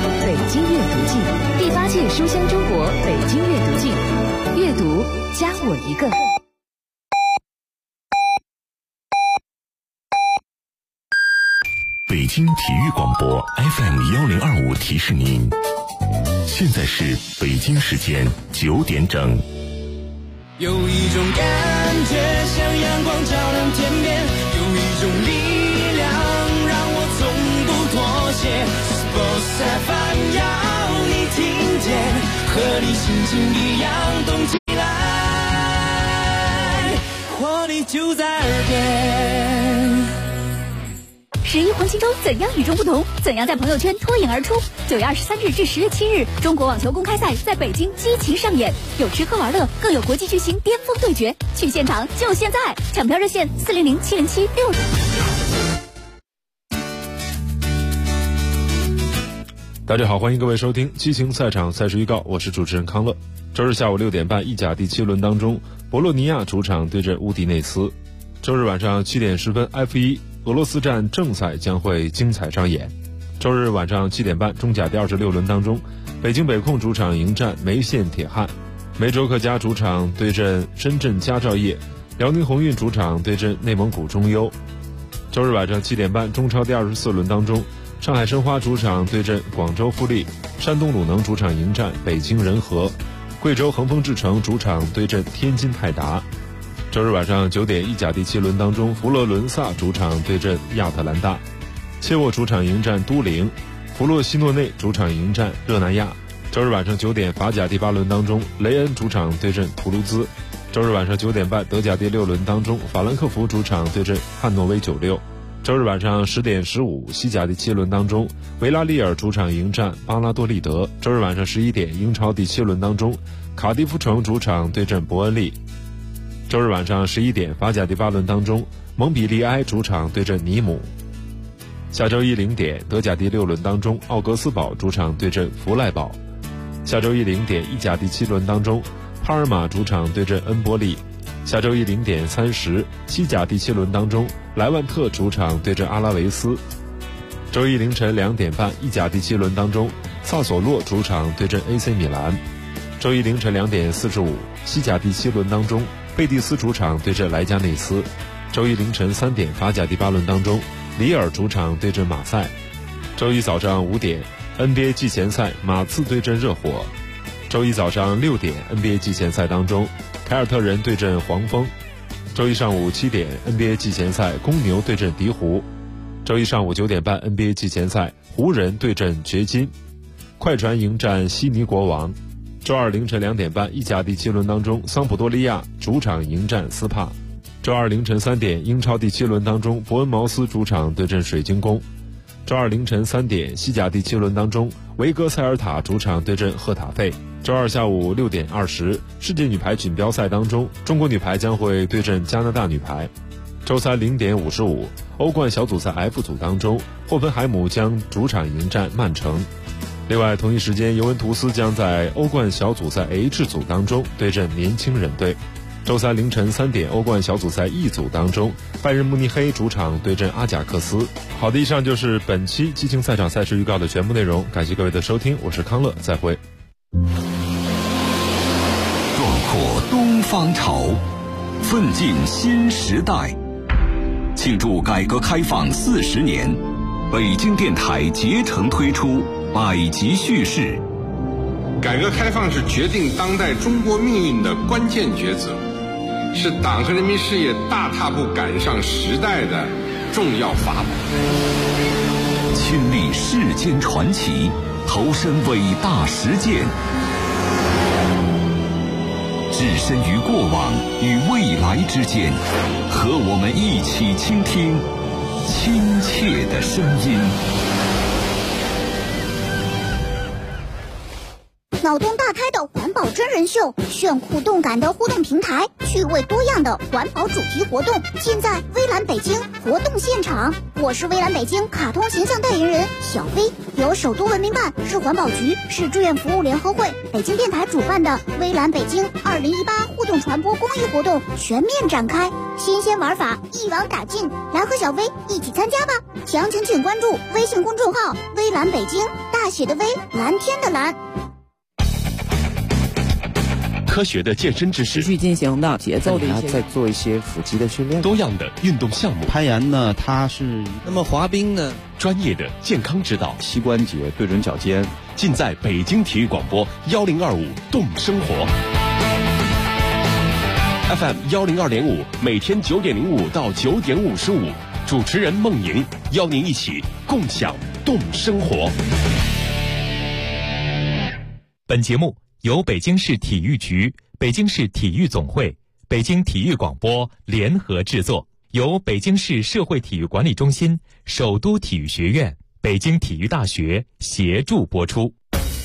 北京阅读季，第8届书香中国北京阅读季，阅读加我一个。 北京体育广播 FM1025提示您，现在是北京时间9点整。 有一种感觉像阳光照亮天边，有一种力量让我从不妥协。Sports FM 要你听见，和你心情一样动起来，活力就在耳边。 11黄金周怎样与众不同？怎样在朋友圈脱颖而出？9月23日至10月7日，中国网球公开赛在北京激情上演，有吃喝玩乐，更有国际巨星巅峰对决。去现场就现在！抢票热线400-707-6。 大家好，欢迎各位收听激情赛场赛事预告，我是主持人康乐。周日下午6点半，意甲第7轮当中，博洛尼亚主场对阵乌迪内斯。周日晚上7点10分 F1俄罗斯站正赛将会精彩上演。周日晚上7点半，中甲第26轮当中，北京北控主场迎战梅县铁汉，梅州客家主场对阵深圳佳兆业，辽宁宏运主场对阵内蒙古中优。周日晚上7点半，中超第24轮当中，上海申花主场对阵广州富力，山东鲁能主场迎战北京人和，贵州恒丰智诚主场对阵天津泰达。周日晚上9点，意甲第7轮当中，佛罗伦萨主场对阵亚特兰大，切沃主场迎战都灵，弗洛西诺内主场迎战热那亚。周日晚上9点，法甲第8轮当中，雷恩主场对阵图卢兹。周日晚上9点半，德甲第6轮当中，法兰克福主场对阵汉诺威96。周日晚上10点15，西甲第7轮当中，维拉利尔主场迎战巴拉多利德。周日晚上11点，英超第7轮当中，卡迪夫城主场对阵伯恩利。周日晚上11点，法甲第8轮当中，蒙彼利埃主场对阵尼姆。下周一0点，德甲第6轮当中，奥格斯堡主场对阵弗赖堡。下周一0点，意甲第7轮当中，帕尔马主场对阵恩波利。下周一0点30，西甲第7轮当中，莱万特主场对阵阿拉维斯。周一凌晨2点半，意甲第7轮当中，萨索洛主场对阵 AC 米兰。周一凌晨2点45，西甲第7轮当中，贝蒂斯主场对阵莱加内斯。周一凌晨3点，法甲第8轮当中，里尔主场对阵马赛。周一早上5点， NBA 季前赛，马刺对阵热火。周一早上6点， NBA 季前赛当中，凯尔特人对阵黄蜂。周一上午7点， NBA 季前赛，公牛对阵鹈鹕。周一上午9点半， NBA 季前赛，湖人对阵掘金。快船迎战悉尼国王。周二凌晨2点半，意甲第7轮当中，桑普多利亚主场迎战斯帕。周二凌晨3点，英超第7轮当中，伯恩茅斯主场对阵水晶宫。周二凌晨3点，西甲第7轮当中，维戈塞尔塔主场对阵赫塔费。周二下午6点20，世界女排锦标赛当中，中国女排将会对阵加拿大女排。周三0点55，欧冠小组赛 F 组当中，霍芬海姆将主场迎战曼城。另外，同一时间，尤文图斯将在欧冠小组赛 H 组当中对阵年轻人队。周三凌晨3点，欧冠小组赛 E 组当中，拜仁慕尼黑主场对阵阿贾克斯。好的，以上就是本期激情赛场赛事预告的全部内容，感谢各位的收听，我是康乐，再会。 壮阔东方潮，奋进新时代，庆祝改革开放40年，北京电台竭诚推出百集叙事。 改革开放是决定当代中国命运的关键抉择，是党和人民事业大踏步赶上时代的重要法宝。 亲历世间传奇，投身伟大实践，置身于过往与未来之间，和我们一起倾听亲切的声音。 脑洞大开的环保真人秀，炫酷动感的互动平台，趣味多样的环保主题活动，尽在微蓝北京活动现场。我是微蓝北京卡通形象代言人小飞，有由首都文明办、市环保局、市志愿服务联合会、北京电台主办的微蓝北京2018互动传播公益活动全面展开，新鲜玩法一网打尽，来和小薇一起参加吧！详情请关注微信公众号“微蓝北京”，大写的微，蓝天的蓝。 科学的健身知识， 持续进行的节奏的一些， 再做一些腹肌的训练， 多样的运动项目。 攀岩呢，它是那么滑冰呢， 专业的健康指导， 膝关节对准脚尖， 尽在北京体育广播1025动生活 FM 102.5，每天9点05到9点55，主持人孟莹邀您一起共享动生活。 本节目由北京市体育局、北京市体育总会、北京体育广播联合制作，由北京市社会体育管理中心、首都体育学院、北京体育大学协助播出。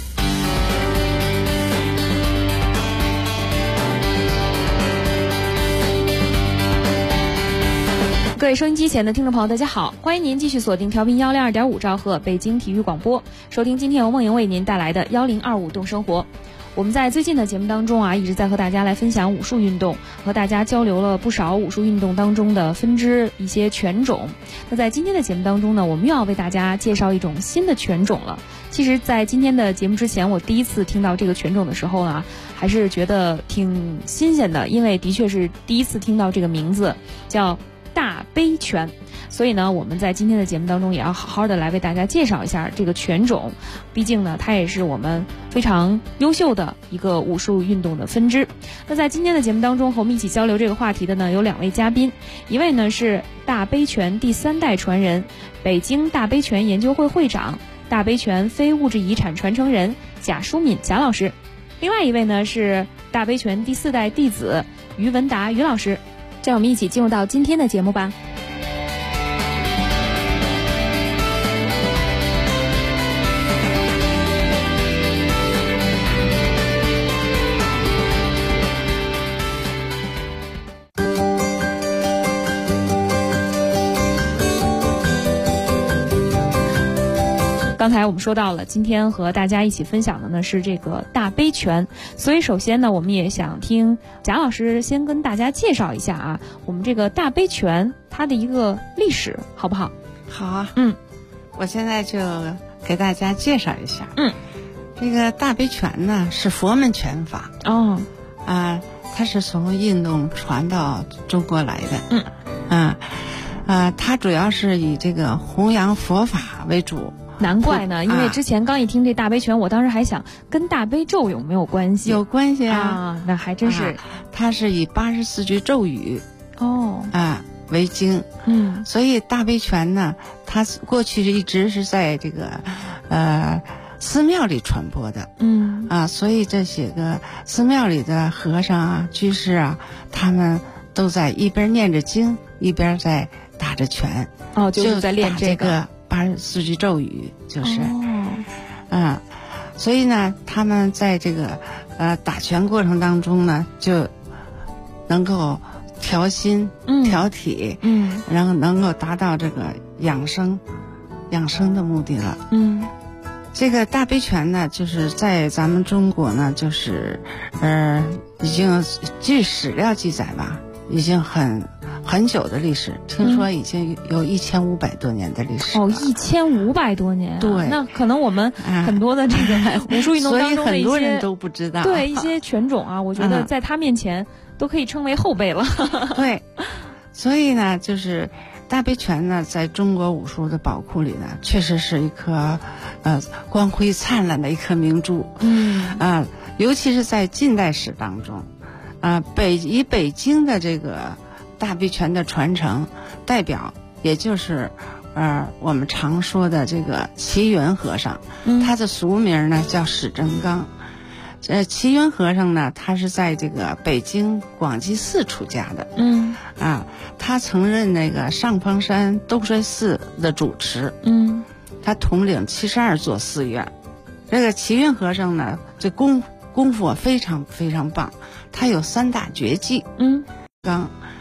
各位收音机前的听众朋友，大家好，欢迎您继续锁定调频102.5兆赫北京体育广播，收听今天由孟莹为您带来的1025动生活。我们在最近的节目当中一直在和大家来分享武术运动，和大家交流了不少武术运动当中的分支一些拳种。那在今天的节目当中呢，我们又要为大家介绍一种新的拳种了。其实在今天的节目之前，我第一次听到这个拳种的时候呢，还是觉得挺新鲜的，因为的确是第一次听到这个名字，叫大杯拳。所以呢，我们在今天的节目当中也要好好的来为大家介绍一下这个拳种，毕竟呢，它也是我们非常优秀的一个武术运动的分支。那在今天的节目当中，和我们一起交流这个话题的呢，有2位嘉宾，一位呢是大杯拳第3代传人，北京大杯拳研究会会长、大杯拳非物质遗产传承人贾淑敏贾老师，另外一位呢是大杯拳第4代弟子于文达于老师。让我们一起进入到今天的节目吧。刚才我们说到了，今天和大家一起分享的呢是这个大杯拳，所以首先呢，我们也想听贾老师先跟大家介绍一下我们这个大杯拳它的一个历史，好不好？ 好啊，我现在就给大家介绍一下。这个大杯拳呢是佛门拳法它是从印度传到中国来的。它主要是以这个弘扬佛法为主。 难怪呢，因为之前刚一听这大杯拳，我当时还想跟大悲咒有没有关系？ 有关系啊， 那还真是。 它是以84句咒语为经，所以大杯拳呢，它过去一直是在这个寺庙里传播的，所以这些个寺庙里的和尚居士他们都在一边念着经，一边在打着拳， 就是在练这个。 84句咒语就是所以呢他们在这个打拳过程当中呢就能够调心调体然后能够达到这个养生的目的了。这个大杯拳呢就是在咱们中国呢就是已经据史料记载吧，已经很久的历史，听说已经有1500多年的历史。 1500多年。 对， 那可能我们很多的这个武术运动当中的一些， 所以很多人都不知道。 对，一些拳种我觉得在他面前都可以称为后辈了。 对，所以呢，就是大杯拳呢，在中国武术的宝库里呢，确实是一颗光辉灿烂的一颗明珠。尤其是在近代史当中，以北京的这个大杯拳的传承代表，也就是我们常说的这个齐云和尚，他的俗名呢叫史正刚。齐云和尚呢，他是在这个北京广济寺出家的。他曾任那个上峰山东水寺的主持。他统领72座寺院。这个齐云和尚呢，这功夫非常非常棒，他有3大绝技。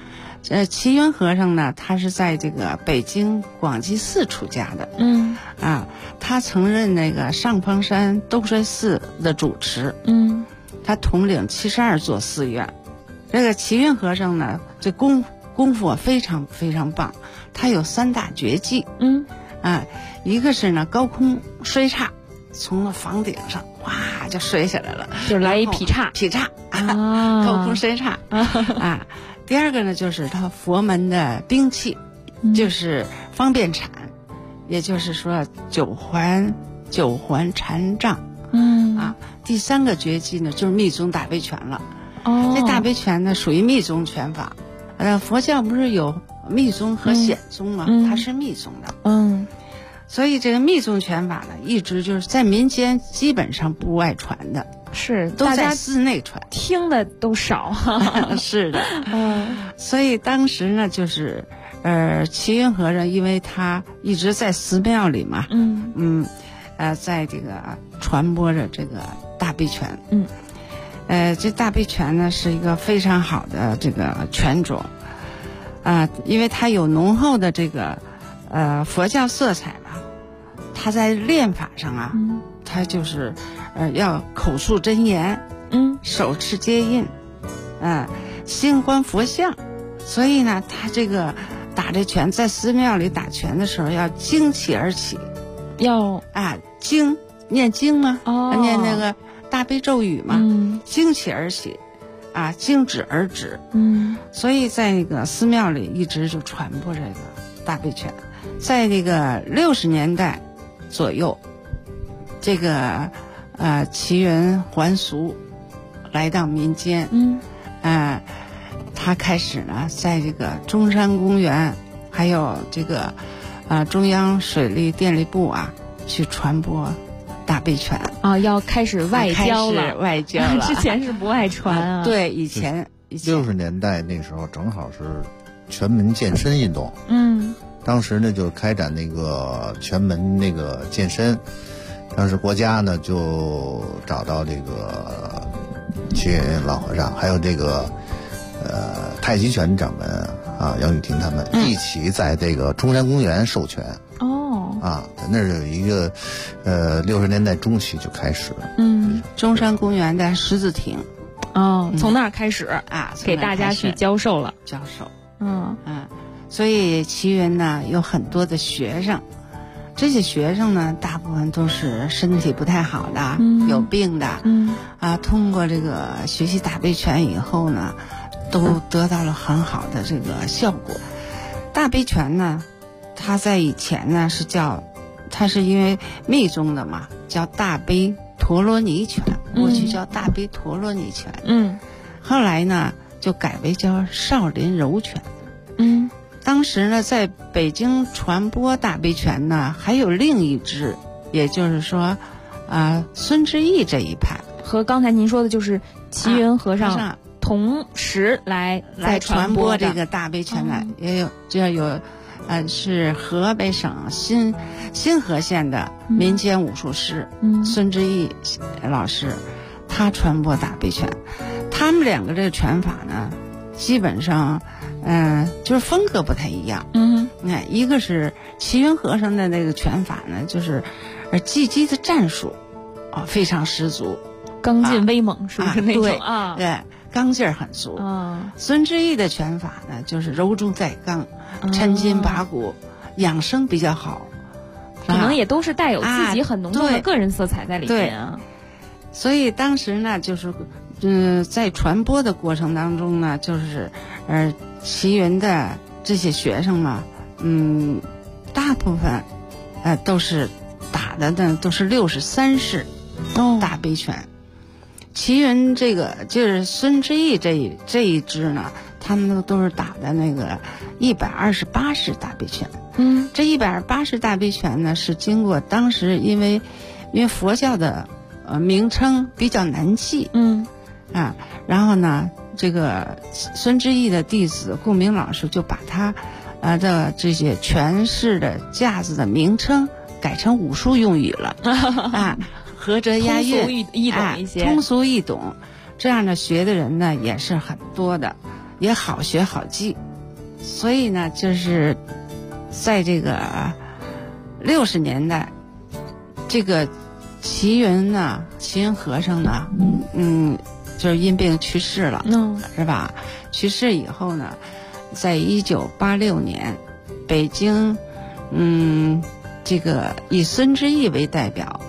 齐云和尚呢，他是在这个北京广济寺出家的。他曾任那个上峰山兜率寺的主持。他统领72座寺院。这个齐云和尚呢，这功夫非常非常棒。他有3大绝技。一个是呢高空摔叉，从那房顶上哇就摔下来了， 就是来一劈叉高空摔叉第二个呢就是他佛门的兵器，就是方便铲，也就是说九环禅杖。第3个绝技呢就是密宗大悲拳了。这大悲拳呢属于密宗拳法。佛教不是有密宗和显宗吗？它是密宗的。所以这个密宗拳法呢，一直就是在民间基本上不外传的， 是都在寺内传， 听的都少。 是的。所以当时呢，就是齐云和尚，因为他一直在寺庙里嘛，在这个传播着这个大悲拳。这大悲拳呢是一个非常好的这个拳种，因为它有浓厚的这个佛教色彩吧。他在练法上他就是要口述真言，手持接印，心观佛像。所以呢，他这个打这拳，在寺庙里打拳的时候要精气而起， 要念经嘛，念那个大悲咒语嘛，精气而起，精止而止。所以在那个寺庙里一直就传播这个大悲拳。在这个60年代左右，这个齐云还俗，来到民间。他开始呢，在这个中山公园，还有这个中央水利电力部去传播大悲拳。 要开始外交了。 外交了。 之前是不外传对，以前 60年代那时候正好是全民健身运动。当时呢就开展那个全民那个健身，当时国家呢就找到这个齐云老和尚，还有这个太极拳掌门杨雨婷他们一起在这个中山公园授权。那是有一个60年代中期就开始了。 中山公园的十字亭。 从那儿开始给大家去教授了。所以齐云呢有很多的学生，这些学生呢大部分都是身体不太好的，有病的。通过这个学习大悲拳以后呢，都得到了很好的这个效果。大悲拳呢，它在以前呢它是因为密宗的嘛，叫大悲陀罗尼拳，过去叫大悲陀罗尼拳。后来呢就改为叫少林柔拳。当时呢在北京传播大悲拳呢还有另一支，也就是说孙志毅这一派， 和刚才您说的就是齐云和尚同时来传播这个大悲拳的。也有这有是河北省新河县的民间武术师孙志毅老师，他传播大悲拳。他们两个这个拳法呢基本上就是风格不太一样。一个是齐云和尚的那个拳法呢，就是技击的战术非常十足， 刚劲威猛，是不是那种对，刚劲儿很足。孙志毅的拳法呢，就是柔中带刚，抻筋拔骨，养生比较好， 可能也都是带有自己很浓重的个人色彩在里面。 所以当时呢，就是在传播的过程当中呢，就是齐云的这些学生嘛，大部分都是打的呢都是63式大悲拳。齐云这个就是孙志毅这一支呢，他们都是打的那个128式大悲拳。这128式大悲拳呢，是经过当时因为佛教的名称比较难记。然后呢，这个孙志毅的弟子顾明老师就把他的这些拳式的架子的名称改成武术用语了。合辙押韵，通俗易懂，这样的学的人呢也是很多的，也好学好记。 所以呢，就是在这个60年代，这个齐云和尚呢，就是因病去世了，是吧？去世以后呢，在1986年，北京，这个以孙之义为代表，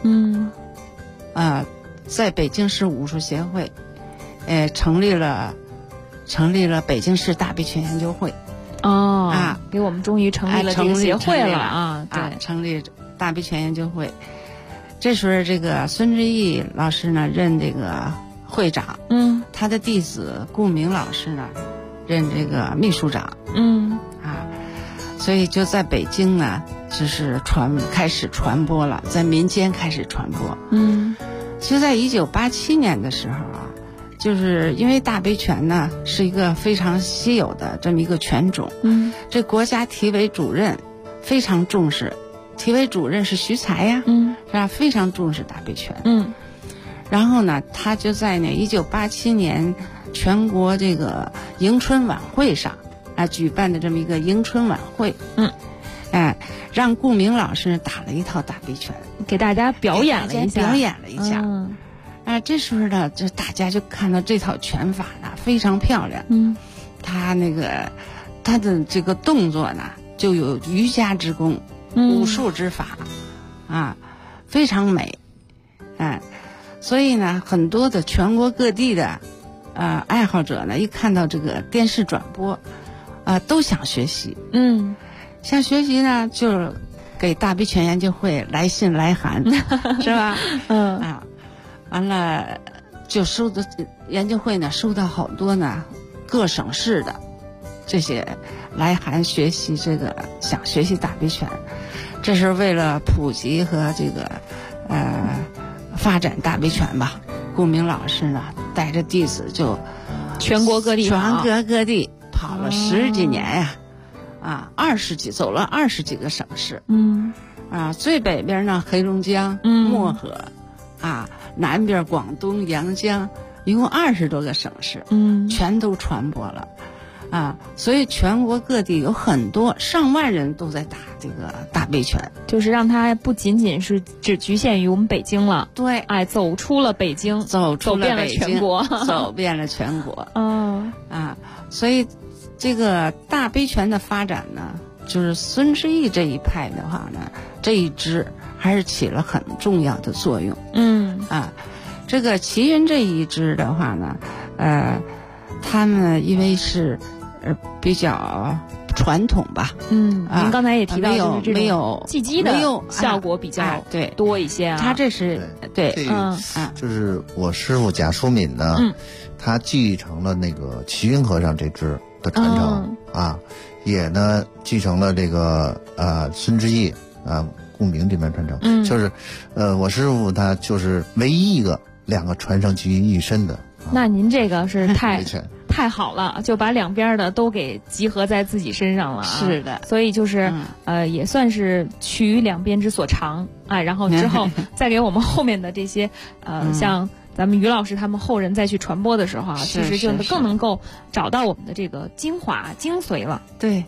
在北京市武术协会，成立了北京市大悲拳研究会。 给我们终于成立了这个协会了啊！对， 成立大悲拳研究会。这时候，这个孙之义老师呢任这个会长，他的弟子顾明老师呢任这个秘书长，所以就在北京呢，就是开始传播了，在民间开始传播。就在1987年的时候啊，就是因为大悲拳呢是一个非常稀有的这么一个拳种，这国家体委主任非常重视，体委主任是徐才呀，是吧？非常重视大悲拳，然后呢，他就在1987年全国这个迎春晚会上举办的这么一个迎春晚会，让顾明老师打了一套大悲拳， 给大家表演了一下， 这时候呢，就大家就看到这套拳法呢非常漂亮，他的这个动作呢就有瑜伽之功，武术之法，非常美，所以呢，很多的全国各地的爱好者呢，一看到这个电视转播，都想学习，想学习呢，就给大悲拳研究会来信来函，是吧？完了就研究会呢收到好多呢各省市的这些来函学习想学习大悲拳。这是为了普及和这个发展大悲拳吧，顾明老师呢带着弟子就全国各地跑了10几年呀，走了20几个省市，最北边呢黑龙江、漠河，南边广东阳江，一共20多个省市，全都传播了，所以全国各地有很多上万人都在打这个大悲拳， 就是让它不仅仅是只局限于我们北京了， 对， 走出了北京，走遍了全国， 走遍了全国，所以这个大悲拳的发展呢，就是孙之义这一派的话呢，这一支还是起了很重要的作用。这个齐云这一支的话呢，他们因为是比较传统吧， 您刚才也提到就是没有技击的效果比较多一些他这是对， 就是我师傅贾淑敏呢，他继承了那个齐云和尚这支的传承，也呢继承了这个孙之义顾明这边传承，就是我师傅他就是唯一一个2个传承集于一身的。 那您这个是太好了，就把两边的都给集合在自己身上了。 是的， 所以就是也算是取两边之所长，然后之后再给我们后面的这些像咱们于老师他们后人再去传播的时候其实就更能够找到我们的这个精华精髓了。 对。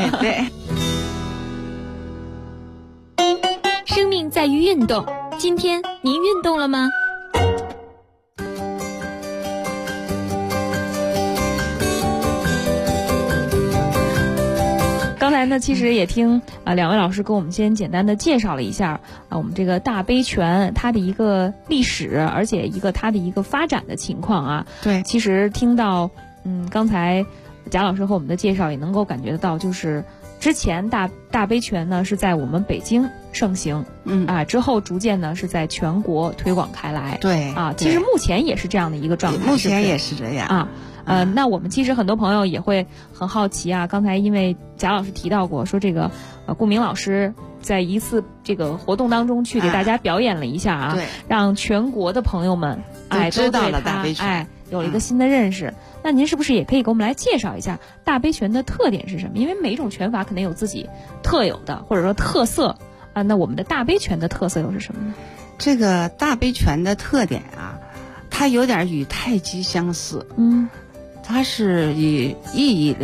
生命在于运动，今天您运动了吗？ 刚才呢，其实也听两位老师给我们先简单的介绍了一下我们这个大悲拳它的一个历史，而且它的一个发展的情况对， 其实听到刚才贾老师和我们的介绍，也能够感觉得到，就是之前大悲拳呢是在我们北京盛行，之后逐渐呢是在全国推广开来。 对其实目前也是这样的一个状态， 目前也是这样那我们其实很多朋友也会很好奇刚才因为贾老师提到过，说这个顾明老师在一次这个活动当中去给大家表演了一下对， 让全国的朋友们都知道了大悲拳， 有了一个新的认识。那您是不是也可以给我们来介绍一下大悲拳的特点是什么？因为每一种拳法可能有自己特有的或者说特色那我们的大悲拳的特色又是什么呢？ 这个大悲拳的特点它有点与太极相似，它是以意义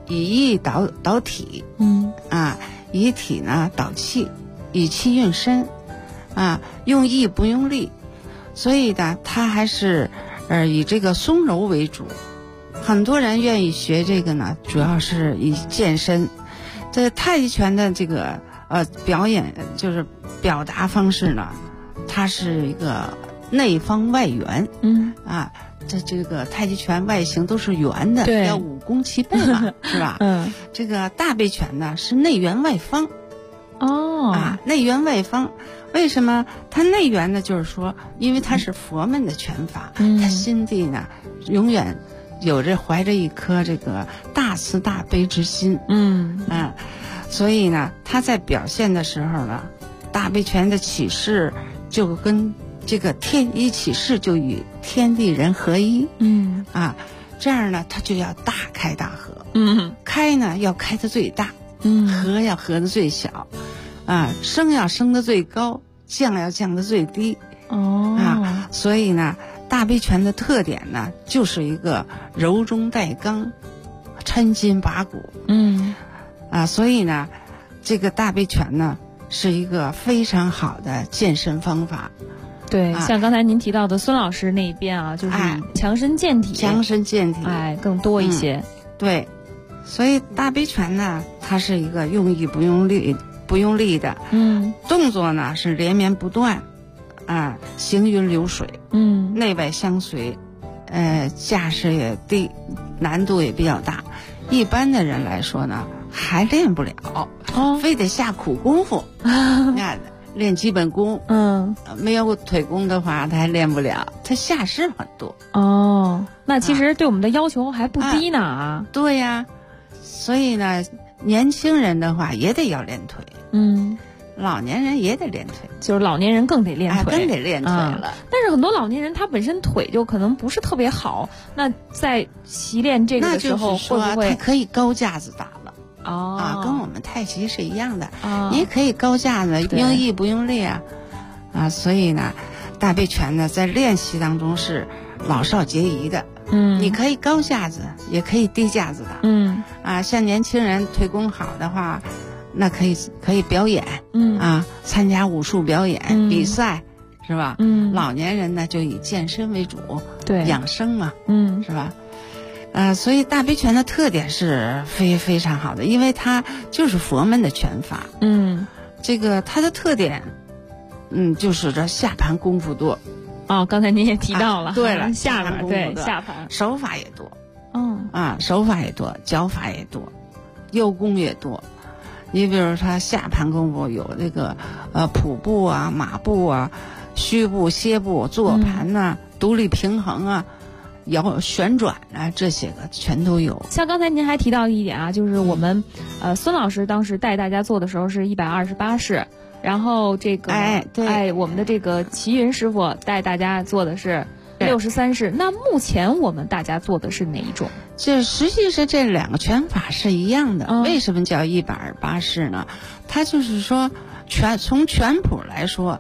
以意导体，以体呢导气，以气运身，用意不用力，所以呢，它还是以这个松柔为主。很多人愿意学这个呢，主要是以健身。这太极拳的这个表演就是表达方式呢，它是一个内方外圆，这个太极拳外形都是圆的，要武功齐备嘛，是吧？这个大背拳呢是内圆外方。内圆外方，为什么它内圆呢？就是说，因为它是佛门的拳法，他心地呢永远怀着一颗这个大慈大悲之心，所以呢，他在表现的时候呢，大背拳的起势就跟这个天一起势就与天地人合一，这样呢，他就要大开大合，开呢要开得最大，合要合得最小，升要升得最高，降要降得最低，所以呢，大背拳的特点呢，就是一个柔中带刚，抻筋拔骨，所以呢，这个大背拳呢是一个非常好的健身方法。 对，像刚才您提到的孙老师那一边啊，就是强身健体，更多一些。 对，所以大背拳呢，它是一个用意不用力的，动作呢是连绵不断，行云流水，内外相随，架势也低，难度也比较大。一般的人来说呢，还练不了，非得下苦功夫，练基本功，没有腿功的话，他还练不了，他下势很多。 那其实对我们的要求还不低呢。 对呀，所以呢，年轻人的话也得要练腿，老年人也得练腿， 就是老年人更得练腿， 更得练腿了。 但是很多老年人他本身腿就可能不是特别好，那在习练这个的时候，会不会他可以高架子打了？跟我们太极是一样的，你可以高架子，用意不用力所以呢，大背拳呢在练习当中是老少皆宜的。你可以高架子，也可以低架子打。像年轻人腿功好的话，那可以表演，参加武术表演比赛，是吧？老年人呢就以健身为主，养生嘛，是吧？所以大背拳的特点是非常好的，因为它就是佛门的拳法。这个它的特点，就是这下盘功夫多。 刚才您也提到了， 对了， 下盘功夫多，下盘手法也多，手法也多，脚法也多，右功也多。你比如他下盘功夫有这个普步啊、马步啊、虚步、歇步、坐盘呐、独立平衡啊。旋转啊，这些个全都有。 像刚才您还提到一点啊，就是我们孙老师当时带大家做的时候是128式，然后这个我们的这个齐云师傅带大家做的是63式。那目前我们大家做的是哪一种？ 这实际是这两个拳法是一样的。为什么叫128式呢？它就是说从拳谱来说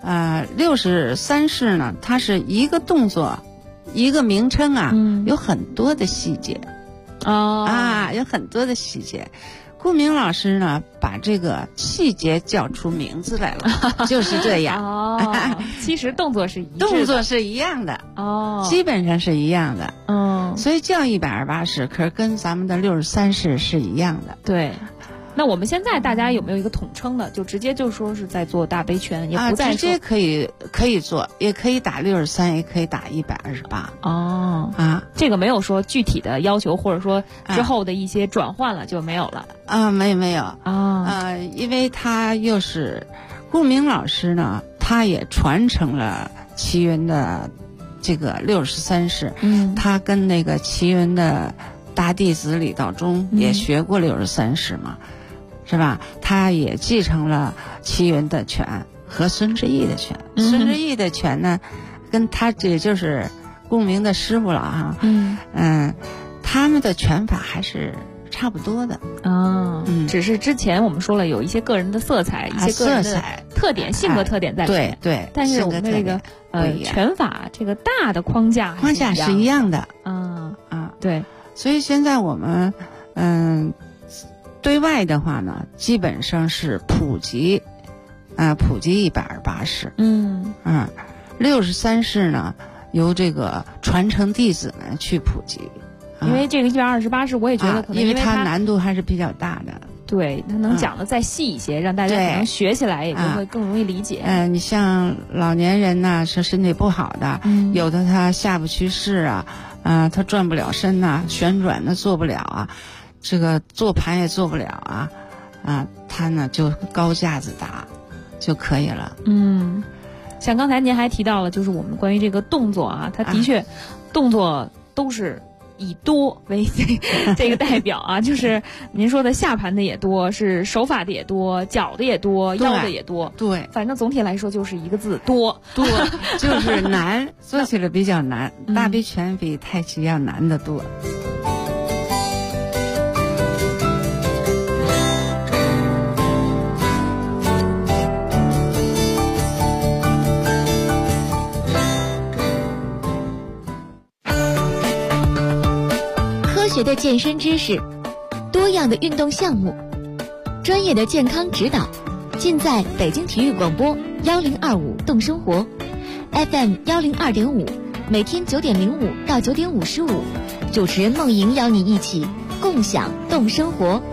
，63式呢，它是一个动作。一个名称有很多的细节，有很多的细节。顾明老师呢，把这个细节叫出名字来了，就是这样。 其实动作是一致的， 动作是一样的，基本上是一样的。所以叫128式，可是跟咱们的63式是一样的。 对。那我们现在大家有没有一个统称的？就直接就说是在做大背拳，也不再直接可以做，也可以打63，也可以打128。 这个没有说具体的要求，或者说之后的一些转换了就没有了。 没有因为他又是顾明老师呢，他也传承了齐云的这个63式。他跟那个齐云的大弟子李道中也学过63式嘛。是吧？他也继承了齐云的拳和孙志毅的拳。孙志毅的拳呢，跟他也就是顾明的师傅了哈。他们的拳法还是差不多的。 只是之前我们说了有一些个人的色彩，一些个人的特点、性格特点在里面。 对。 但是我们的这个拳法这个大的框架是一样的。 对。 所以现在我们对外的话呢，基本上是普及120式。63式呢，由这个传承弟子们去普及。 因为这个128式，我也觉得可能因为它难度还是比较大的。 对，它能讲的再细一些，让大家可能学起来也就会更容易理解。 你像老年人呐，是身体不好的，有的他下不去势啊，他转不了身呐，旋转的做不了啊，这个坐盘也做不了啊，他呢就高架子打就可以了。 像刚才您还提到了，就是我们关于这个动作啊，它的确动作都是以多为这个代表啊，就是您说的下盘的也多，是手法的也多，脚的也多，腰的也多。 对， 反正总体来说就是一个字多， 就是难，做起来比较难。大悲拳比太极要难得多。 科学的健身知识，多样的运动项目，专业的健康指导，尽在北京体育广播1025动生活 FM 102.5，每天9点05到9点55，主持人梦莹邀你一起共享动生活。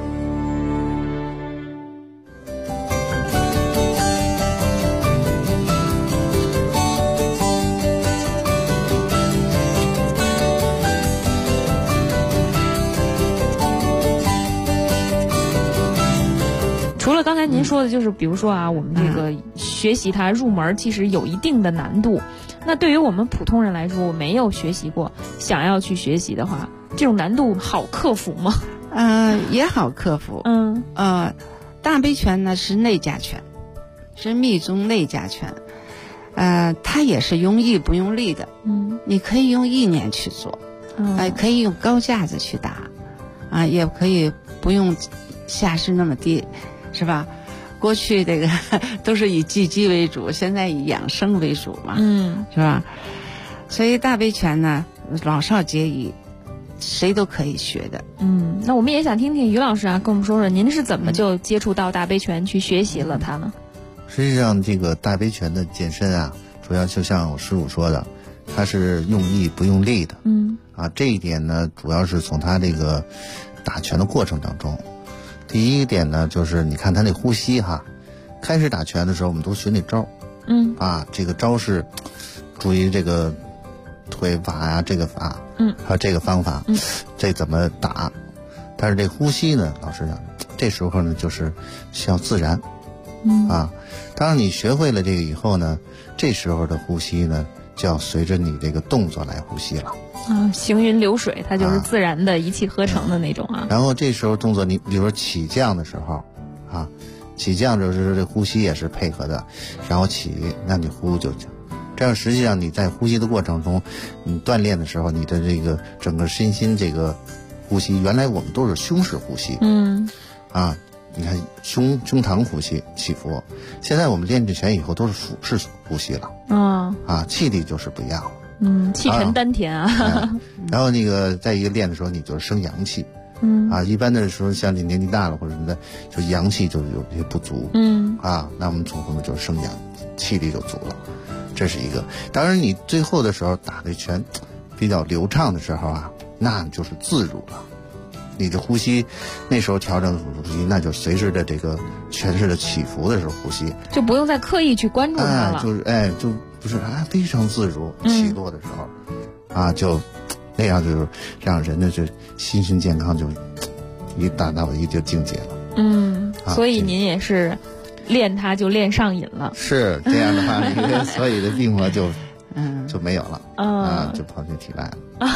除了刚才您说的，就是比如说啊，我们这个学习它入门其实有一定的难度。那对于我们普通人来说，我没有学习过，想要去学习的话，这种难度好克服吗？ 也好克服。大悲拳呢是内家拳，是密宗内家拳。它也是用意不用力的。你可以用意念去做，可以用高架子去打，也可以不用下势那么低。是吧？过去这个都是以技击为主，现在以养生为主嘛，是吧？所以大悲拳呢，老少皆宜，谁都可以学的。 那我们也想听听于老师啊，跟我们说说您是怎么就接触到大悲拳去学习了它呢？ 实际上，这个大悲拳的健身啊，主要就像我师傅说的，它是用意不用力的。这一点呢，主要是从他这个打拳的过程当中。第一点呢，就是你看他那呼吸哈，开始打拳的时候我们都学那招，这个招式，注意这个腿法呀，这个法，还有这个方法，这怎么打？但是这呼吸呢，老实讲，这时候呢就是需要自然，当你学会了这个以后呢，这时候的呼吸呢就要随着你这个动作来呼吸了。 行云流水，它就是自然的一气呵成的那种啊。 然后这时候动作，你比如说起降的时候，起降就是这呼吸也是配合的，然后起，那你呼就降。这样实际上你在呼吸的过程中，你锻炼的时候，你的这个整个身心这个呼吸，原来我们都是胸式呼吸，你看胸膛呼吸起伏，现在我们练这拳以后都是腹式呼吸了，气力就是不一样了。 气沉丹田啊。 然后那个在一个练的时候，你就是生阳气。一般的时候像你年纪大了或者什么的，就阳气就有些不足。那我们从后面就是生阳，气力就足了。这是一个。当然你最后的时候打这拳比较流畅的时候那就是自如了。你的呼吸那时候调整呼吸，那就随着的这个拳势的起伏的时候呼吸， 就不用再刻意去关注它了。 就不是非常自如，起落的时候就那样，就是让人的这心身健康就达到一个境界了。 所以您也是练它就练上瘾了。 是这样的话，你的所有的病魔就没有了，就跑进体外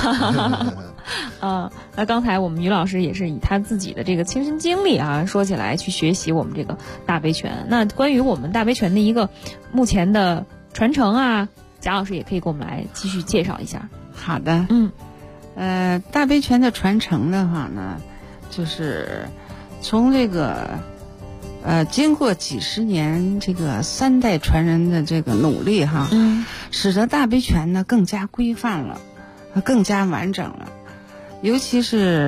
了。那刚才我们于老师也是以他自己的这个亲身经历说起来去学习我们这个大悲拳。那关于我们大悲拳的一个目前的传承贾老师也可以给我们来继续介绍一下。 好的，大悲拳的传承的话呢，就是从这个经过几十年这个3代传人的这个努力使得大悲拳呢更加规范了，更加完整了。尤其是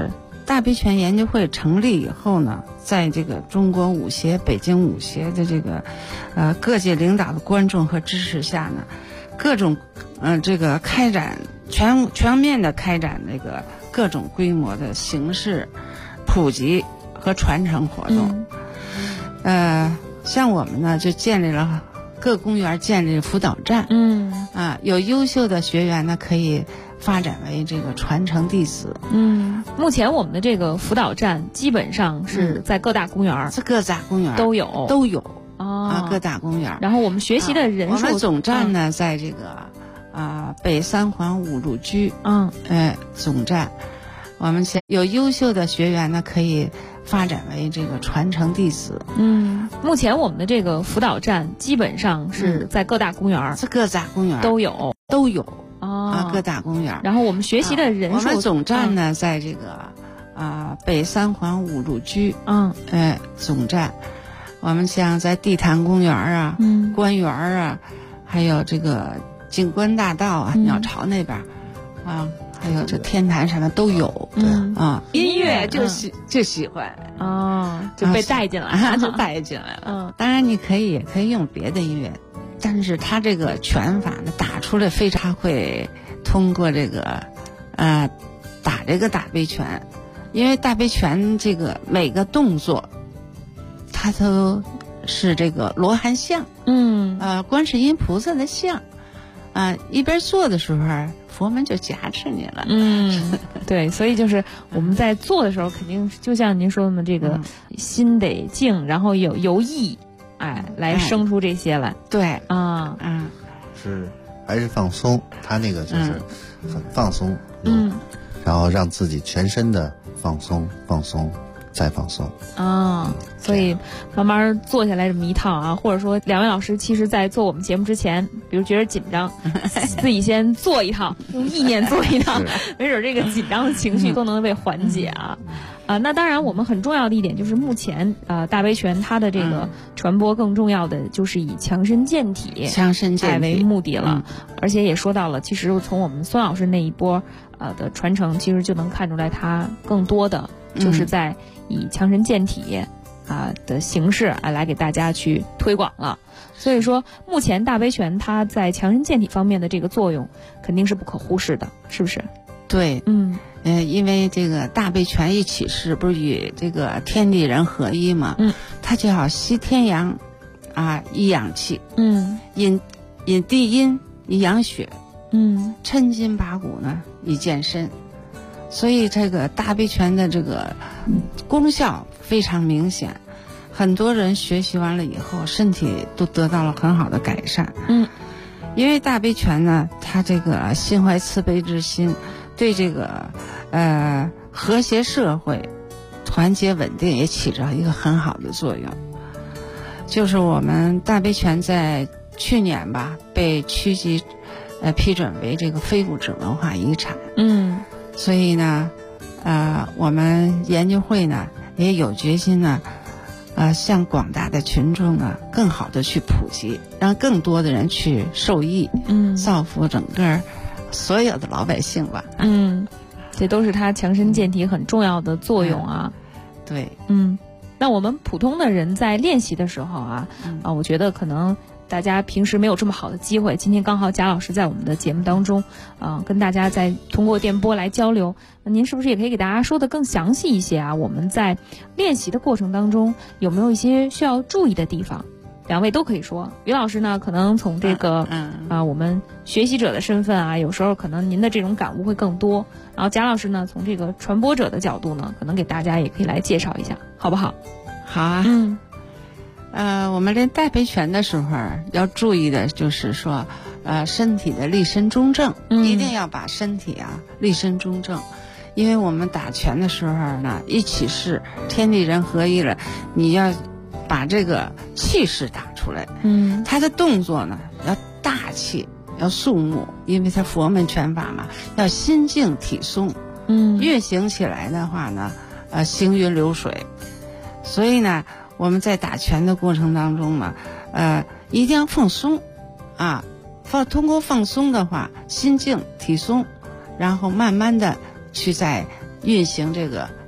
大悲拳研究会成立以后呢，在这个中国武协、北京武协的这个各界领导的关注和支持下呢，各种这个开展全面的开展这个各种规模的形式普及和传承活动。像我们呢就建立了各公园建立辅导站，有优秀的学员呢可以发展为这个传承弟子。 目前我们的这个辅导站基本上是在各大公园， 各大公园都有各大公园。 然后我们学习的人数， 我们总站呢在这个北三环五路居，总站。我们有优秀的学员呢可以发展为这个传承弟子。 目前我们的这个辅导站基本上是在各大公园， 各大公园都有各大公园。 然后我们学习的人数， 我们总站呢在这个北三环五路居，总站。我们像在地坛公园官园还有这个景观大道鸟巢那边还有这天坛什么都有。音乐就喜欢就被带进来就带进来了。当然你也可以用别的音乐，但是他这个拳法呢打出来非常会通过这个打这个大悲拳，因为大悲拳这个每个动作它都是这个罗汉像，观世音菩萨的像，一边做的时候佛门就加持你了。 对，所以就是我们在做的时候，肯定就像您说的嘛，这个心得静，然后由意，来生出这些来。 对， 是还是放松，他那个就是很放松，然后让自己全身的放松，再放松。 所以慢慢做下来这么一套或者说两位老师其实在做我们节目之前，比如觉得紧张，自己先做一套，用意念做一套，没准这个紧张的情绪都能被缓解那当然我们很重要的一点就是目前大悲拳它的这个传播更重要的就是以强身健体为目的了。而且也说到了，其实从我们孙老师那一波的传承，其实就能看出来它更多的就是在以强身健体的形式来给大家去推广了。所以说目前大悲拳它在强身健体方面的这个作用肯定是不可忽视的，是不是？ 对，因为这个大悲拳一起势不是与这个天地人合一嘛，它就要吸天阳以养气，引地阴以养血，抻筋拔骨呢以健身。所以这个大悲拳的这个功效非常明显，很多人学习完了以后身体都得到了很好的改善。因为大悲拳呢，它这个心怀慈悲之心，对这个和谐社会、团结稳定也起着一个很好的作用。就是我们大悲拳在去年被区级批准为这个非物质文化遗产。所以呢我们研究会呢也有决心呢向广大的群众呢更好的去普及，让更多的人去受益，造福整个所有的老百姓吧。 这都是它强身健体很重要的作用对， 那我们普通的人在练习的时候我觉得可能大家平时没有这么好的机会，今天刚好贾老师在我们的节目当中跟大家在通过电波来交流，您是不是也可以给大家说的更详细一些我们在练习的过程当中有没有一些需要注意的地方？两位都可以说。于老师呢可能从这个我们学习者的身份有时候可能您的这种感悟会更多，然后贾老师呢从这个传播者的角度呢可能给大家也可以来介绍一下，好不好？ 好啊。我们练大悲拳的时候要注意的就是说身体的立身中正，一定要把身体立身中正。因为我们打拳的时候呢一起势天地人合一了，你要把这个气势打出来。他的动作呢要大气，要肃穆，因为他佛门拳法嘛，要心静体松。运行起来的话呢行云流水。所以呢我们在打拳的过程当中呢一定要放松通过放松的话，心静体松，然后慢慢的去在运行这个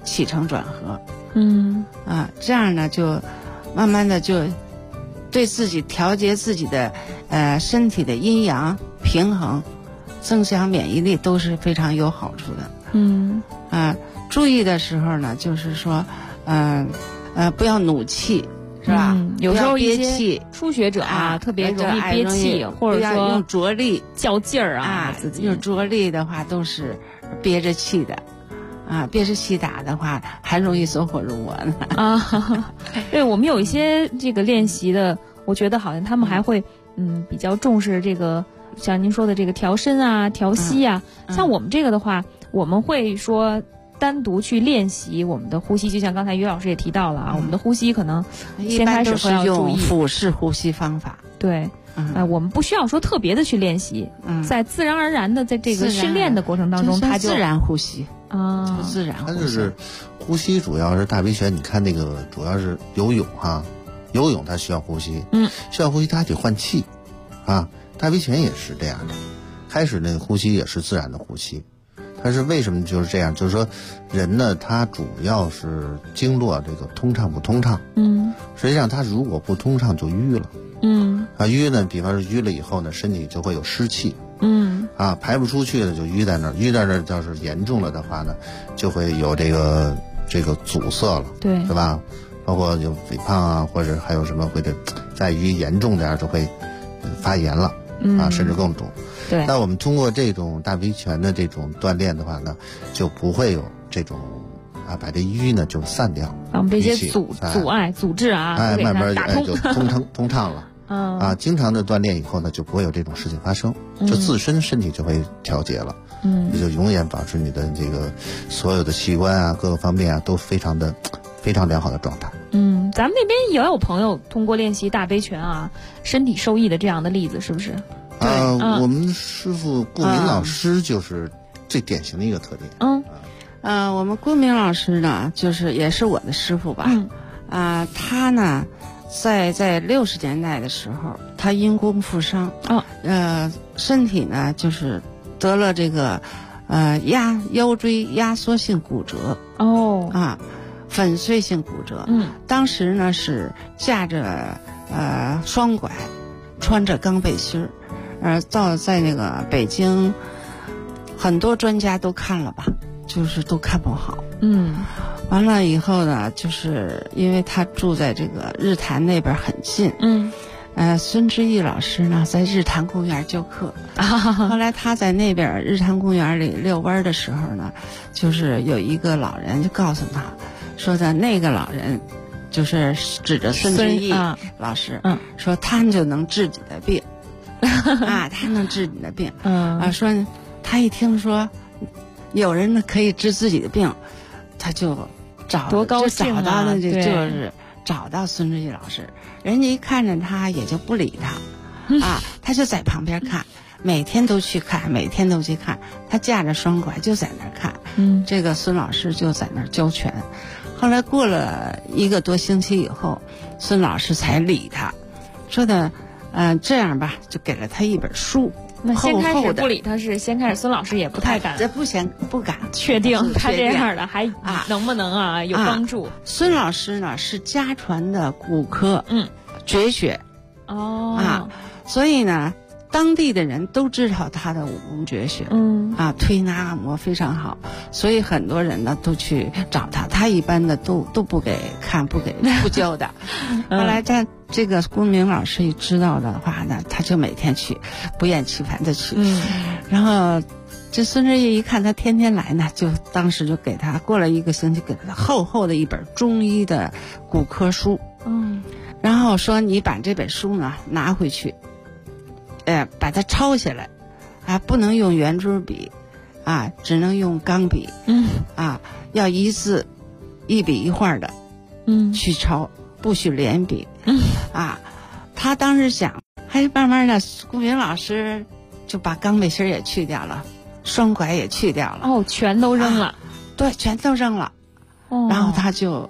起承转合。这样呢就慢慢的就对自己调节自己的身体的阴阳平衡，增强免疫力都是非常有好处的。注意的时候呢，就是说不要怒气。是吧？ 有时候一些初学者特别容易憋气，或者说用着力较劲儿自己用着力的话都是憋着气的，憋着气打的话还容易走火入魔呢。 对，我们有一些这个练习的，我觉得好像他们还会比较重视这个，像您说的这个调身调息像我们这个的话，我们会说单独去练习我们的呼吸，就像刚才于老师也提到了我们的呼吸可能先开始会要注意腹式呼吸方法。 对，我们不需要说特别的去练习，在自然而然的在这个训练的过程当中，它就自然呼吸自然呼吸。 它就是呼吸，主要是大鼻泉。你看那个主要是游泳游泳它需要呼吸，需要呼吸，它还得换气大鼻泉也是这样的，开始那个呼吸也是自然的呼吸。但是为什么就是这样？就是说，人呢，他主要是经络这个通畅不通畅。实际上他如果不通畅就淤了。淤呢，比方说淤了以后呢，身体就会有湿气。排不出去呢就淤在那儿，淤在那儿要是严重了的话呢，就会有这个阻塞了， 对， 是吧？包括有肥胖或者还有什么会的，在于严重点就会发炎了甚至更重。 对， 那我们通过这种大鼻泉的这种锻炼的话呢，就不会有这种把这淤呢就散掉， 把我们这些阻碍、阻滞慢慢打通， 就通畅了。经常的锻炼以后呢，就不会有这种事情发生，就自身身体就会调节了。你就永远保持你的这个所有的器官各个方面都非常良好的状态。 咱们那边也有朋友通过练习大杯拳身体受益的这样的例子，是不是？ 我们师傅顾明老师就是最典型的一个特点。 我们顾明老师呢，就是也是我的师傅吧。他呢，在60年代的时候，他因公负伤，身体呢就是得了这个腰椎压缩性骨折。粉碎性骨折。当时呢是架着双拐，穿着钢背心在那个北京，很多专家都看了吧，就是都看不好。完了以后呢，就是因为他住在这个日坛那边很近。孙之义老师呢在日坛公园教课。后来他在那边日坛公园里遛弯的时候呢，就是有一个老人就告诉他说的，那个老人就是指着孙之义老师，说他就能治你的病。他能治你的病。说他一听说有人呢可以治自己的病，他就多高兴找到了，就是找到孙之义老师。人家一看着他也就不理他他就在旁边看，每天都去看，每天都去看。他架着双拐就在那儿看。这个孙老师就在那儿教拳。后来过了1个多星期以后，孙老师才理他，说的这样吧，就给了他一本书。 那先开始不理他是先开始，孙老师也不太敢， 不敢确定他这样的还能不能有帮助。 孙老师呢是家传的骨科绝学所以呢当地的人都知道他的武功绝学推拿按摩非常好，所以很多人呢都去找他，他一般的都不给看，不教的。后来这个顾明老师一知道的话呢，他就每天去，不厌其烦的去。然后这孙之义一看他天天来呢，就当时就给他过了1个星期，给他厚厚的一本中医的骨科书。然后说你把这本书呢拿回去，把它抄下来，不能用圆珠笔，只能用钢笔，要一字一笔一画的，去抄，不许连笔，他当时想，还慢慢的，顾明老师就把钢背心也去掉了，双拐也去掉了， 全都扔了， 对，全都扔了，然后他就。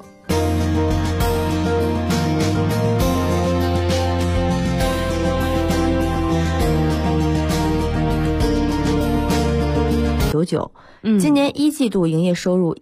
1.99%，今年一季度营业收入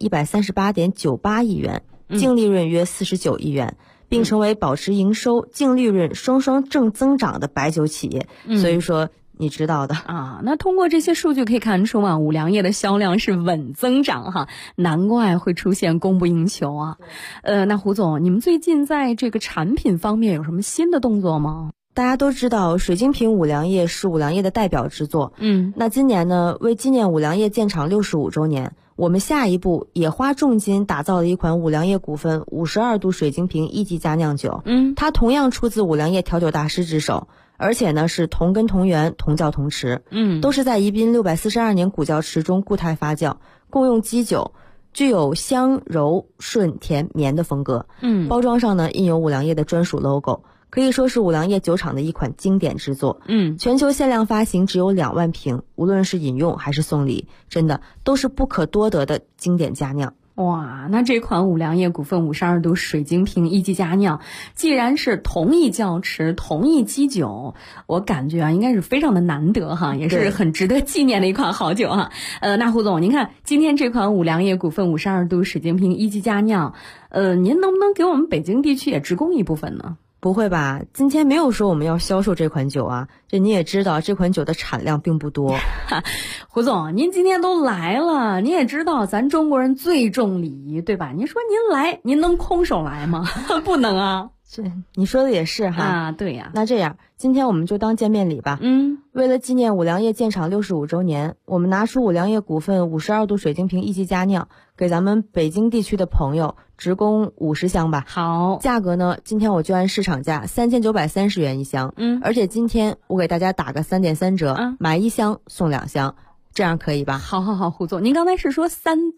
138.98亿元，净利润约49亿元，并成为保持营收、净利润双双正增长的白酒企业。所以说你知道的啊。那通过这些数据可以看出啊，五粮液的销量是稳增长哈，难怪会出现供不应求啊。那胡总，你们最近在这个产品方面有什么新的动作吗？ 大家都知道水晶瓶五粮液是五粮液的代表之作。那今年呢，为纪念五粮液建厂65周年，我们下一步也花重金打造了一款五粮液股份52度水晶瓶1级佳酿酒。它同样出自五粮液调酒大师之手，而且呢是同根同源同窖同池，都是在宜宾642年古窖池中固态发酵，共用基酒，具有香柔顺甜绵的风格。包装上呢印有五粮液的专属 logo， 可以说是五粮液酒厂的一款经典之作。全球限量发行只有2万瓶，无论是饮用还是送礼，真的都是不可多得的经典佳酿。 哇，那这款五粮液股份52度水晶瓶1级佳酿，既然是同一窖池、同一基酒，我感觉啊，应该是非常的难得哈，也是很值得纪念的一款好酒哈。那胡总，您看今天这款五粮液股份52度水晶瓶1级佳酿，您能不能给我们北京地区也直供一部分呢？ 不会吧，今天没有说我们要销售这款酒啊，这你也知道这款酒的产量并不多。 胡总，您今天都来了，您也知道咱中国人最重礼仪，对吧？您说您来，您能空手来吗？不能啊。 你说的也是哈。 啊，对呀。 那这样，今天我们就当见面礼吧。为了纪念五粮液建厂65周年，我们拿出五粮液股份52度水晶瓶1级佳酿，给咱们北京地区的朋友直供50箱吧。 好， 价格呢，今天我就按市场价3930元一箱。而且今天我给大家打个3.3折，买1箱送2箱。这样可以吧？ 好，胡总，您刚才是说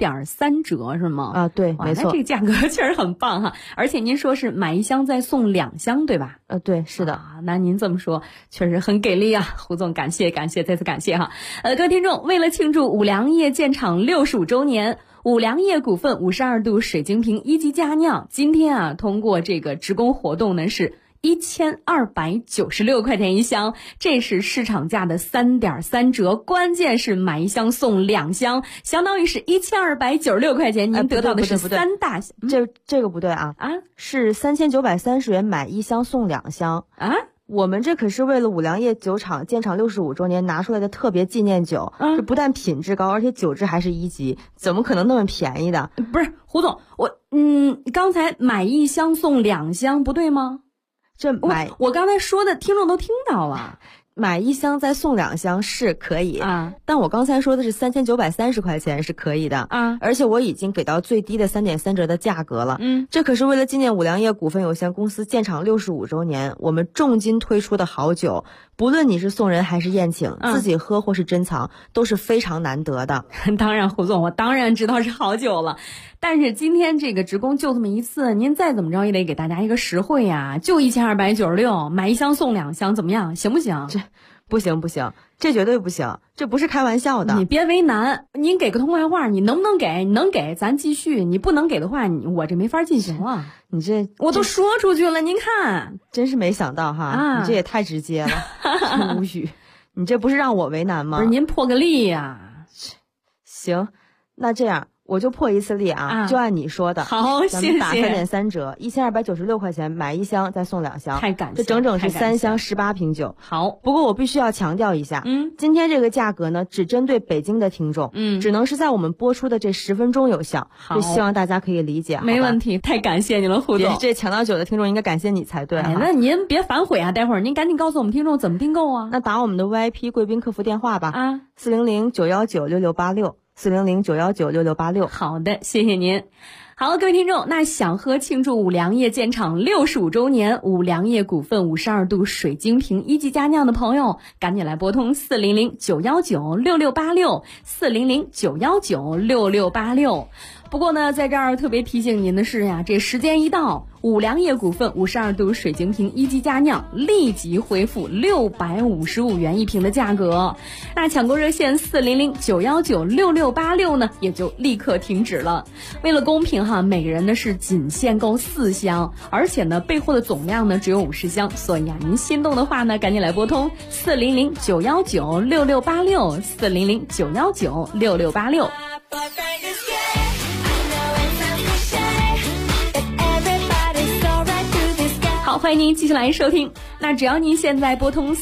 3.3折是吗？ 啊，对，没错。 那这个价格确实很棒哈，而且您说是买1箱再送2箱，对吧？ 对，是的。 那您这么说确实很给力啊，胡总，感谢，再次感谢哈。各位听众，为了庆祝五粮液建厂65周年，五粮液股份52度水晶瓶1级佳酿，今天啊，通过这个直供活动呢是1296块钱一箱，这是市场价的3.3折，关键是买1箱送2箱，相当于是1296块钱，您得到的是3大箱。 这个不对啊，是3930元买1箱送2箱啊。 我们这可是为了五粮液酒厂建厂65周年拿出来的特别纪念酒，这不但品质高，而且酒质还是1级，怎么可能那么便宜的？ 不是，胡总，刚才买1箱送2箱不对吗？我刚才说的听众都听到了， 买1箱再送2箱是可以啊，但我刚才说的是3930块钱是可以的啊，而且我已经给到最低的3.3折的价格了。这可是为了纪念五粮液股份有限公司建厂65周年，我们重金推出的好酒，不论你是送人还是宴请，自己喝或是珍藏，都是非常难得的。 当然，胡总，我当然知道是好酒了。但是今天这个直供就这么一次，您再怎么着也得给大家一个实惠呀，就1296，买1箱送2箱，怎么样？行不行？ 这不行，这绝对不行，这不是开玩笑的。 你别为难，您给个痛快话，你能不能给？你能给咱继续，你不能给的话，我这没法进行了。 你这我都说出去了，您看， 真是没想到哈，你这也太直接了，无语。你这不是让我为难吗？ 不是，您破个例呀。 行，那这样。我就破一次例啊，就按你说的。 好，谢谢。 咱们打3.3折，1296块钱买1箱再送2箱， 太感谢， 这整整是3箱18瓶酒。 好， 不过我必须要强调一下，今天这个价格呢，只针对北京的听众，只能是在我们播出的这10分钟有效。就希望大家可以理解。 没问题，太感谢你了，胡总。 这抢到酒的听众应该感谢你才对。 那您别反悔啊，待会儿您赶紧告诉我们听众怎么订购啊。 那打我们的 VIP 贵宾客服电话吧，400-919-6686。400-919-6686。 好的，谢谢您。好，各位听众，那想喝庆祝五粮液建厂65周年五粮液股份52度水晶瓶1级佳酿的朋友，赶紧来拨通400-919-6686 400-919-6686。不过呢，在这儿特别提醒您的是呀，这时间一到， 五粮液股份52度水晶瓶一级佳酿立即恢复655元一瓶的价格。那抢购热线400-919-6686呢，也就立刻停止了。为了公平哈，每个人呢是仅限购4箱，而且呢备货的总量呢只有50箱，所以啊，您心动的话呢，赶紧来拨通400-919-6686，400-919-6686。好，欢迎您继续来收听。那只要您现在拨通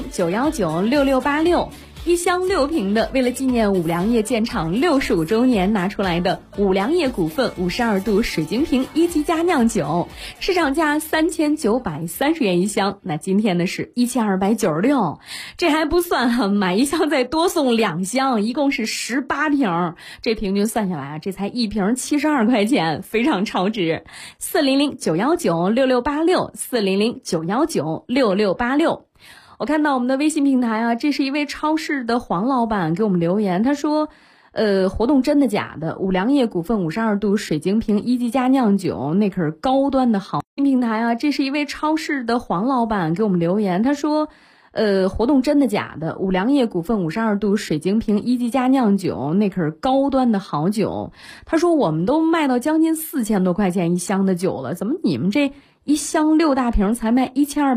400-919-6686，一箱6瓶的，为了纪念五粮液建厂65周年拿出来的五粮液股份52度水晶瓶一级佳酿酒，市场价3930元一箱，那今天呢是1296，这还不算哈，买一箱再多送2箱，一共是18瓶，这平均算下来啊，这才一瓶72块钱，非常超值。400-919-6686，400-919-6686。我看到我们的微信平台啊，这是一位超市的黄老板给我们留言，他说活动真的假的？五粮液股份52度水晶瓶一级佳酿酒，那可是高端的好。平台啊，这是一位超市的黄老板给我们留言，他说活动真的假的？五粮液股份52度水晶瓶一级佳酿酒，那可是高端的好酒。他说我们都卖到将近4000多块钱一箱的酒了，怎么你们这一箱6大瓶才卖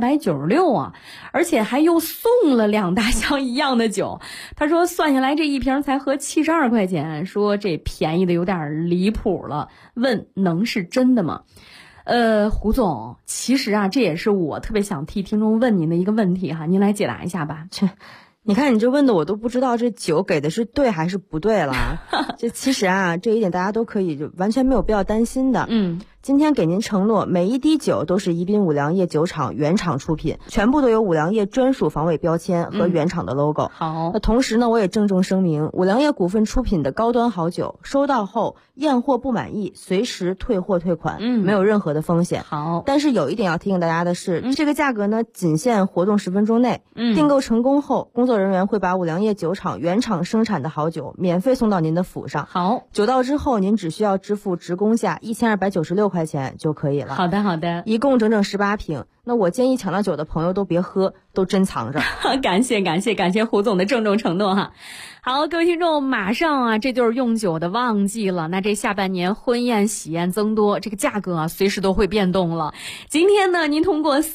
1296啊，而且还又送了2大箱一样的酒。他说算下来这一瓶才合72块钱，说这便宜的有点离谱了，问能是真的吗？胡总，其实啊，这也是我特别想替听众问您的一个问题哈，您来解答一下吧。 你看你这问的我都不知道这酒给的是对还是不对了。这其实啊，这一点大家都可以就完全没有必要担心的。今天给您承诺，每一滴酒都是宜宾五粮液酒厂原厂出品，全部都有五粮液专属防伪标签和原厂的 logo。 好， 那同时呢，我也郑重声明，五粮液股份出品的高端好酒，收到后验货不满意，随时退货退款，没有任何的风险。 好， 但是有一点要提醒大家的是，这个价格呢，仅限活动10分钟内。订购成功后，工作人员会把五粮液酒厂原厂生产的好酒免费送到您的府上。 好， 酒到之后，您只需要支付职工价1296块钱就可以了。 好的，好的， 一共整整18瓶。那我建议抢到酒的朋友都别喝，都珍藏着。 感谢胡总的郑重承诺哈。好，各位听众，马上啊，这就是用酒的旺季了。那这下半年婚宴喜宴增多，这个价格啊，随时都会变动了。今天呢，您通过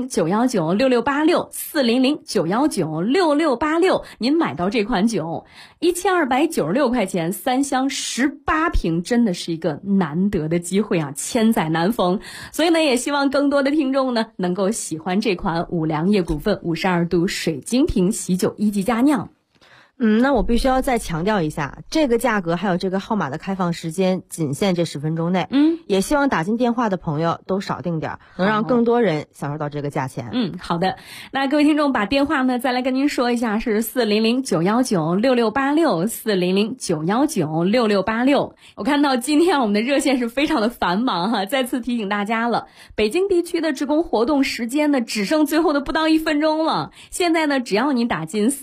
400-919-6686，400-919-6686，您买到这款酒，1296块钱，3箱18瓶，真的是一个难得的机会啊，千载难逢。所以呢，也希望更多的听众呢，能够喜欢这款五粮液股份52度水晶瓶喜酒一级佳酿。 那我必须要再强调一下，这个价格还有这个号码的开放时间仅限这10分钟内。也希望打进电话的朋友都少订点，能让更多人享受到这个价钱。 好的。那各位听众把电话呢再来跟您说一下，是400-919-6686，400-919-6686。我看到今天我们的热线是非常的繁忙哈，再次提醒大家了，北京地区的职工活动时间呢只剩最后的不到1分钟了。现在呢，只要你打进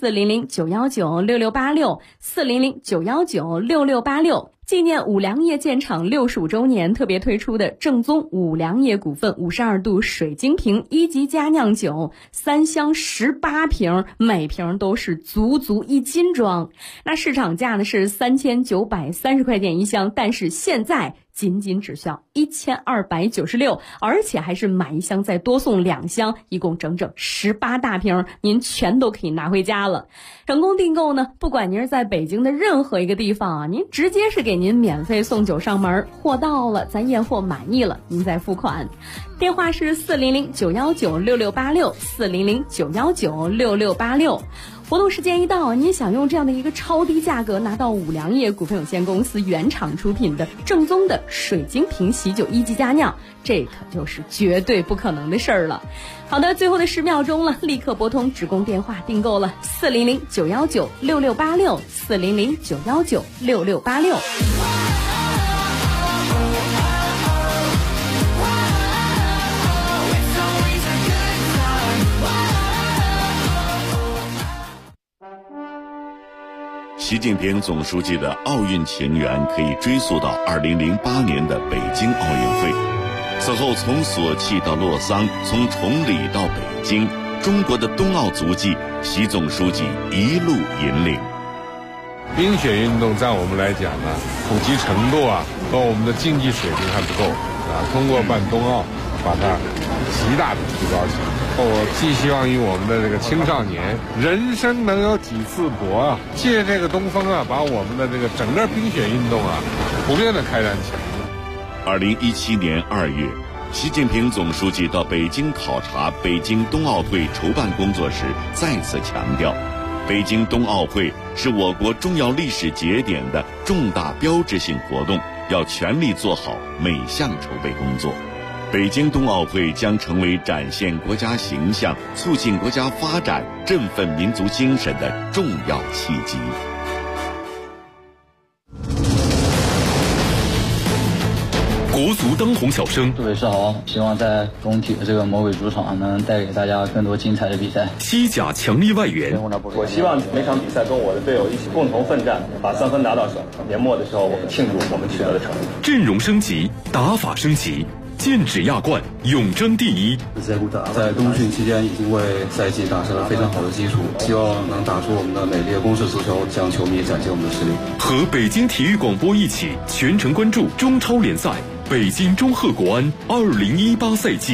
400-919-6686，400-919-6686，纪念五粮液建厂65周年特别推出的正宗五粮液股份52度水晶瓶一级佳酿酒，3箱18瓶，每瓶都是足1斤装。那市场价呢是3930块钱一箱，但是现在仅只需要1296，而且还是买一箱再多送2箱，一共整整18大瓶，您全都可以拿回家了。成功订购呢，不管您是在北京的任何一个地方啊，您直接是给您免费送酒上门，货到了咱验货满意了，您再付款。电话是400-919-6686， 400-919-6686。活动时间一到，您想用这样的一个超低价格拿到五粮液股份有限公司原厂出品的正宗的水晶瓶喜酒一级佳酿，这可就是绝对不可能的事儿了。好的，最后的10秒钟了，立刻拨通职工电话订购了400-919-6686， 400-919-6686。 习近平总书记的奥运情缘可以追溯到2008年的北京奥运会。 此后从索契到洛桑，从崇礼到北京，中国的冬奥足迹，习总书记一路引领。 冰雪运动在我们来讲呢，普及程度和我们的竞技水平还不够通过办冬奥，把它极大的提高起来。我寄希望于我们的这个青少年，人生能有几次搏借这个东风把我们的这个整个冰雪运动普遍的开展起来。 2017年2月，习近平总书记到北京考察北京冬奥会筹办工作时，再次强调，北京冬奥会是我国重要历史节点的重大标志性活动，要全力做好每项筹备工作。北京冬奥会将成为展现国家形象、促进国家发展、振奋民族精神的重要契机。 国足当红小生， 杜伟世豪，希望在中体的这个魔鬼主场能带给大家更多精彩的比赛。 西甲强力外援， 我希望每场比赛中我的队友一起共同奋战，把3分拿到手。年末的时候，我们庆祝我们取得的成绩。 阵容升级，打法升级，剑指亚冠，永争第一。 在冬训期间已经为赛季打下了非常好的基础，希望能打出我们的美丽的攻势足球，向球迷展现我们的实力。 和北京体育广播一起全程关注中超联赛北京中赫国安2018赛季。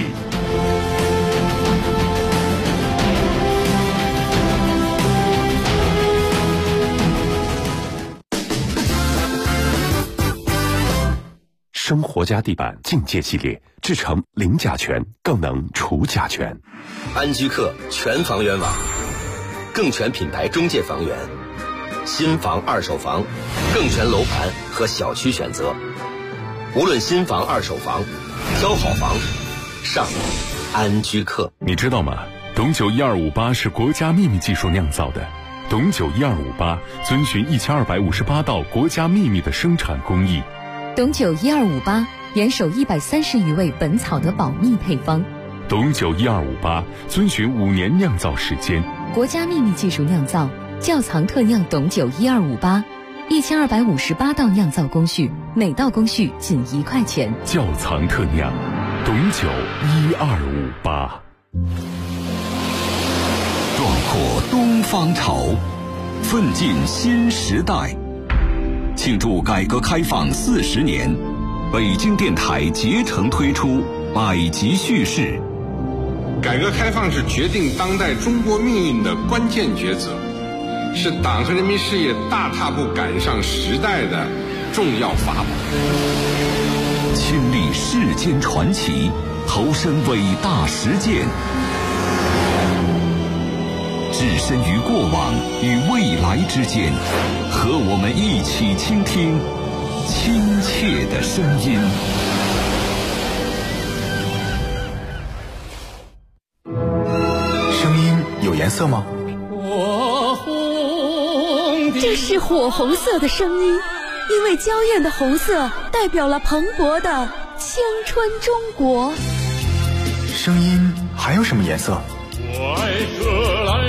生活家地板境界系列，制成零甲醛，更能除甲醛。 安居客全房源网，更全品牌中介房源，新房、二手房，更全楼盘和小区选择。无论新房、二手房，挑好房，上安居客。 你知道吗？董酒1258是国家秘密技术酿造的。董酒1258遵循1258道国家秘密的生产工艺。 董酒1258严守130余味本草的保密配方。 董酒1258遵循5年酿造时间， 国家秘密技术酿造，窖藏特酿董酒1258，1258道酿造工序，每道工序仅1块钱。 窖藏特酿，董酒1258。 壮阔东方潮，奋进新时代。庆祝改革开放40年，北京电台竭诚推出百集叙事。 改革开放是决定当代中国命运的关键抉择，是党和人民事业大踏步赶上时代的重要法宝。 亲历世间传奇，投身伟大实践，置身于过往与未来之间，和我们一起倾听亲切的声音。 声音有颜色吗？ 这是火红色的声音，因为娇艳的红色代表了蓬勃的青春中国。 声音还有什么颜色？